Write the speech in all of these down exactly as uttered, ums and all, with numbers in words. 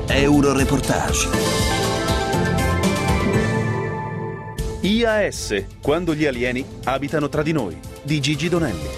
Euroreportage. I A S, quando gli alieni abitano tra di noi, di Gigi Donelli.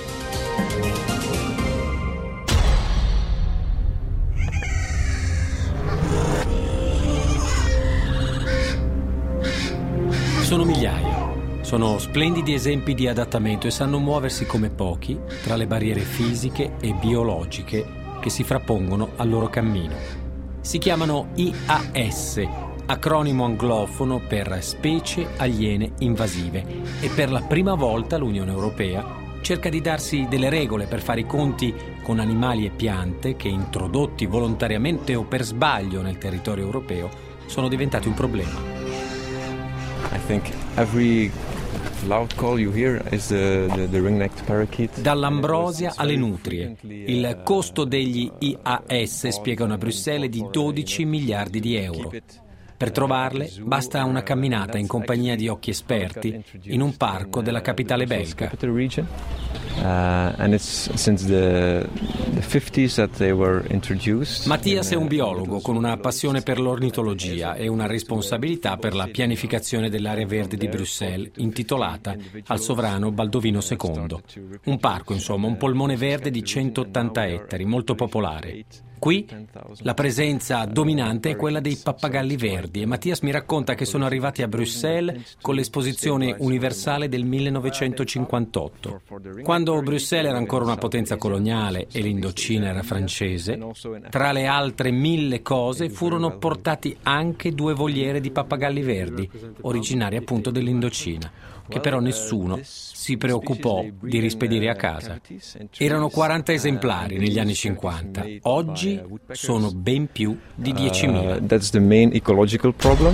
Sono migliaia. Sono splendidi esempi di adattamento e sanno muoversi come pochi tra le barriere fisiche e biologiche che si frappongono al loro cammino. Si chiamano I A S, acronimo anglofono per specie aliene invasive, e per la prima volta l'Unione Europea cerca di darsi delle regole per fare i conti con animali e piante che, introdotti volontariamente o per sbaglio nel territorio europeo, sono diventati un problema. I think every loud call you hear is the, the, the ring-necked parakeet. Dall'ambrosia alle nutrie. Il costo degli I A S, spiegano a Bruxelles, è di dodici miliardi di euro. Per trovarle basta una camminata in compagnia di occhi esperti in un parco della capitale belga. Mattias è un biologo con una passione per l'ornitologia e una responsabilità per la pianificazione dell'area verde di Bruxelles, intitolata al sovrano Baldovino secondo. Un parco, insomma, un polmone verde di centottanta ettari, molto popolare. Qui la presenza dominante è quella dei pappagalli verdi e Mattias mi racconta che sono arrivati a Bruxelles con l'esposizione universale del millenovecentocinquantotto. Quando Bruxelles era ancora una potenza coloniale e l'Indocina era francese, tra le altre mille cose furono portati anche due voliere di pappagalli verdi, originari appunto dell'Indocina, che però nessuno si preoccupò di rispedire a casa. Erano quaranta esemplari negli anni cinquanta, oggi sono ben più di diecimila. Uh, that's the main ecological problem.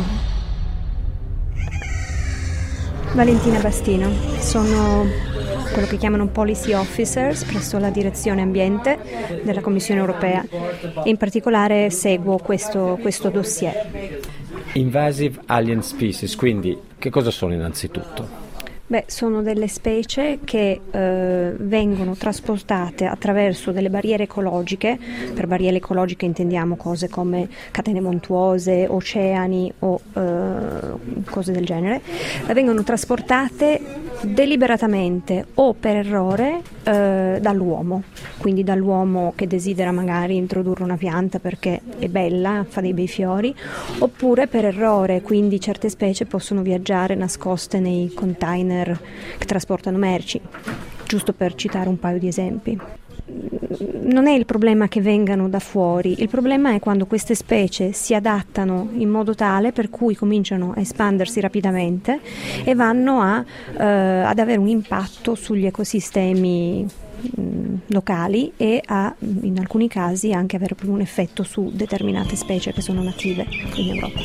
Valentina Bastino, sono quello che chiamano policy officers presso la direzione ambiente della Commissione Europea e in particolare seguo questo, questo dossier. Invasive alien species, quindi che cosa sono innanzitutto? Beh, sono delle specie che eh, vengono trasportate attraverso delle barriere ecologiche. Per barriere ecologiche intendiamo cose come catene montuose, oceani o eh, cose del genere. Vengono trasportate deliberatamente o per errore eh, dall'uomo, quindi dall'uomo che desidera magari introdurre una pianta perché è bella, fa dei bei fiori, oppure per errore, quindi certe specie possono viaggiare nascoste nei container che trasportano merci, giusto per citare un paio di esempi. Non è il problema che vengano da fuori, il problema è quando queste specie si adattano in modo tale per cui cominciano a espandersi rapidamente e vanno a, eh, ad avere un impatto sugli ecosistemi mh, locali e a, in alcuni casi, anche avere proprio un effetto su determinate specie che sono native in Europa.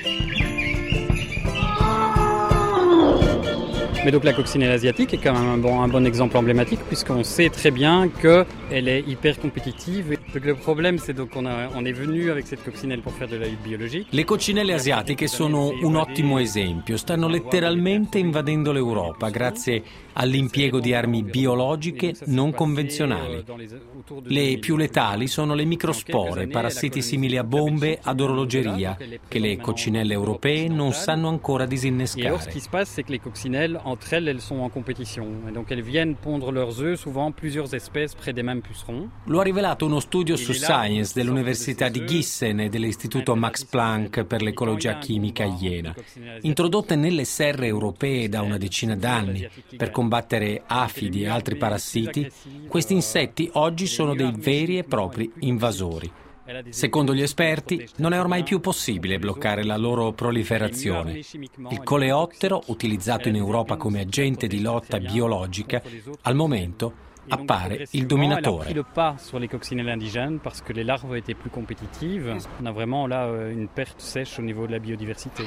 Mais donc la coccinelle asiatique est quand même un bon, un bon exemple emblématique puisqu'on sait très bien qu'elle est hyper compétitive. Donc le problème c'est donc on, a, on est venu avec cette coccinelle pour faire de la lutte biologique. Le coccinelle asiatiche sono un ottimo esempio, stanno letteralmente invadendo l'Europa grazie all'impiego di armi biologiche non convenzionali. Le più letali sono le microspore, parassiti simili a bombe ad orologeria, che le coccinelle europee non sanno ancora disinnescare. Et alors ce qui se passe c'est que les coccinelles entre elles elles sont en compétition et donc elles viennent pondre leurs œufs souvent plusieurs espèces près des mêmes pucerons. Lo ha rivelato uno studio su Science dell'Università di Giessen e dell'Istituto Max Planck per l'ecologia chimica a Jena. Introdotte nelle serre europee da una decina d'anni per combattere afidi e altri parassiti, questi insetti oggi sono dei veri e propri invasori. Secondo gli esperti, non è ormai più possibile bloccare la loro proliferazione. Il coleottero, utilizzato in Europa come agente di lotta biologica, al momento appare il dominatore. Il a pris le pas sur les coccinelles indigènes parce que les larves étaient plus compétitives. On a vraiment là une perte sèche au niveau de la biodiversité.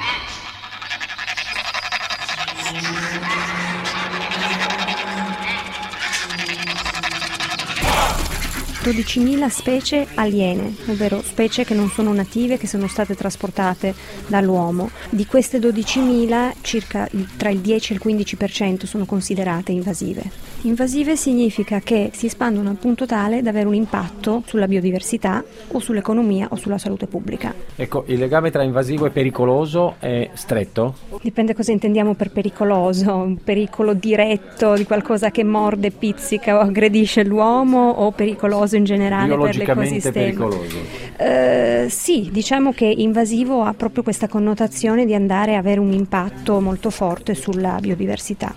dodicimila specie aliene, ovvero specie che non sono native, che sono state trasportate dall'uomo. Di queste dodicimila, circa tra il dieci e il quindici per cento sono considerate invasive. Invasive significa che si espandono al punto tale da avere un impatto sulla biodiversità o sull'economia o sulla salute pubblica. Ecco, il legame tra invasivo e pericoloso è stretto? Dipende cosa intendiamo per pericoloso, un pericolo diretto di qualcosa che morde, pizzica o aggredisce l'uomo, o pericoloso in generale per l'ecosistema? Pericoloso. Uh, sì, diciamo che invasivo ha proprio questa connotazione di andare a avere un impatto molto forte sulla biodiversità.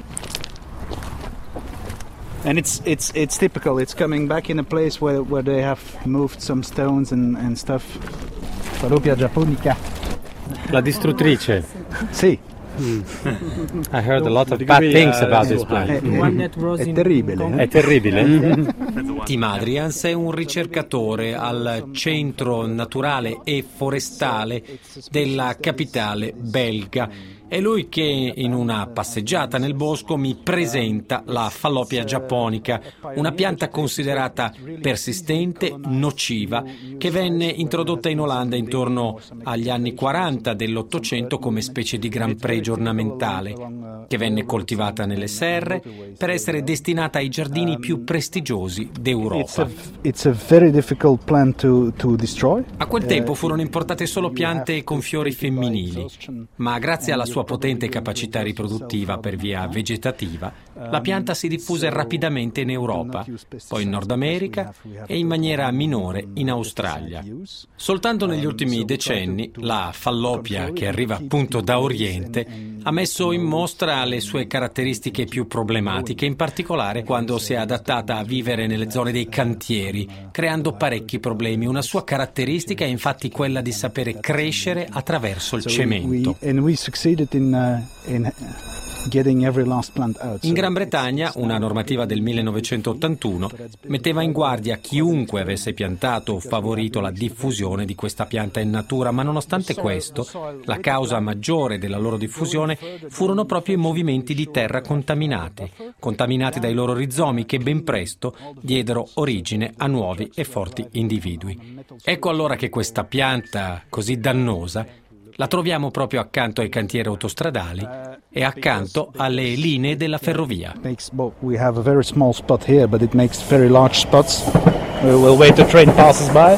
And it's it's it's typical. It's coming back in a place where where they have moved some stones and and stuff. Falopia japonica. La distruttrice. Sì. Mm. I heard a lot of bad things about this plant. È, è, è terribile. Eh? È terribile. Tim Adrians è un ricercatore al Centro Naturale e Forestale della capitale belga. È lui che in una passeggiata nel bosco mi presenta la Fallopia japonica, una pianta considerata persistente, nociva, che venne introdotta in Olanda intorno agli anni quaranta dell'Ottocento come specie di gran pregio ornamentale, che venne coltivata nelle serre per essere destinata ai giardini più prestigiosi d'Europa. It's a very difficult plant to, to destroy. A quel tempo furono importate solo piante con fiori femminili, ma grazie alla sua potente capacità riproduttiva per via vegetativa, la pianta si diffuse rapidamente in Europa, poi in Nord America e in maniera minore in Australia. Soltanto negli ultimi decenni la Fallopia, che arriva appunto da Oriente, ha messo in mostra le sue caratteristiche più problematiche, in particolare quando si è adattata a vivere nelle zone dei cantieri, creando parecchi problemi. Una sua caratteristica è infatti quella di sapere crescere attraverso il cemento. In Gran Bretagna, una normativa del millenovecentottantuno metteva in guardia chiunque avesse piantato o favorito la diffusione di questa pianta in natura, ma nonostante questo, la causa maggiore della loro diffusione furono proprio i movimenti di terra contaminati, contaminati dai loro rizomi che ben presto diedero origine a nuovi e forti individui. Ecco allora che questa pianta così dannosa la troviamo proprio accanto ai cantieri autostradali e accanto alle linee della ferrovia. We have a very small spot here, but it makes very large spots. We'll wait the train passes by.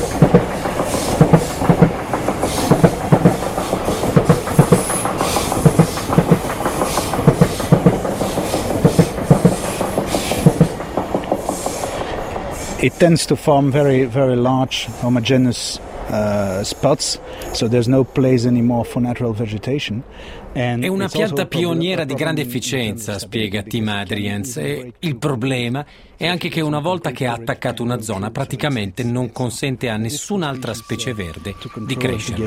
It tends to form very very large homogeneous Uh, spots, so there's no place anymore for natural vegetation. È una pianta pioniera di grande efficienza, spiega Tim Adrians, e il problema è anche che una volta che ha attaccato una zona praticamente non consente a nessun'altra specie verde di crescere.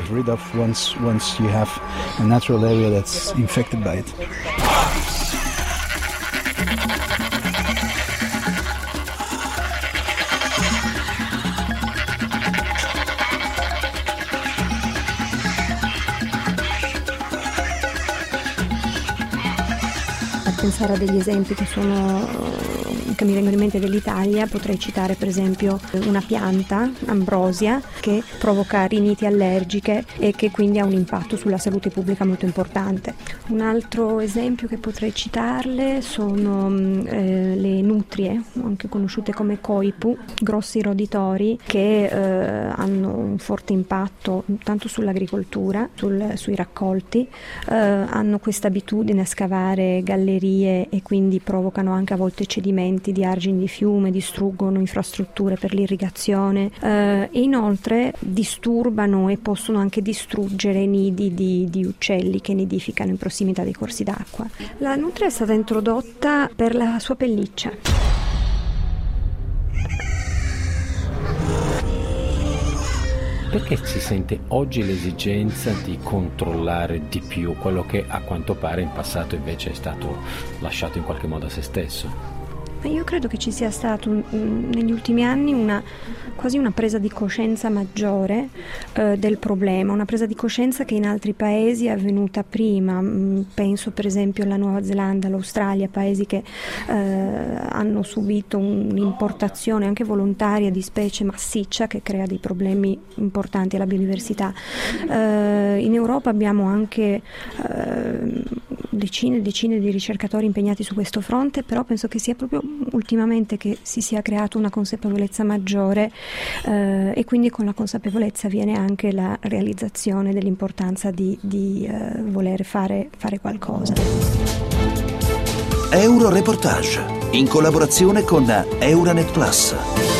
Pensare a degli esempi che sono che mi vengono in mente dell'Italia, potrei citare per esempio una pianta, ambrosia, che provoca riniti allergiche e che quindi ha un impatto sulla salute pubblica molto importante. Un altro esempio che potrei citarle sono eh, le nutrie, anche conosciute come coipu, grossi roditori che eh, hanno un forte impatto tanto sull'agricoltura, sul, sui raccolti, eh, hanno questa abitudine a scavare gallerie e quindi provocano anche a volte cedimenti di argini di fiume, distruggono infrastrutture per l'irrigazione eh, e inoltre disturbano e possono anche distruggere nidi di, di uccelli che nidificano in prossimità dei corsi d'acqua. La nutria è stata introdotta per la sua pelliccia. Perché si sente oggi l'esigenza di controllare di più quello che a quanto pare in passato invece è stato lasciato in qualche modo a se stesso? Io credo che ci sia stato mh, negli ultimi anni una quasi una presa di coscienza maggiore eh, del problema, una presa di coscienza che in altri paesi è avvenuta prima. Mh, penso per esempio alla Nuova Zelanda, all'Australia, paesi che eh, hanno subito un'importazione anche volontaria di specie massiccia che crea dei problemi importanti alla biodiversità. Eh, in Europa abbiamo anche eh, decine e decine di ricercatori impegnati su questo fronte, però penso che sia proprio ultimamente che si sia creata una consapevolezza maggiore eh, e quindi con la consapevolezza viene anche la realizzazione dell'importanza di, di eh, voler fare, fare qualcosa. Euroreportage in collaborazione con Euranet Plus.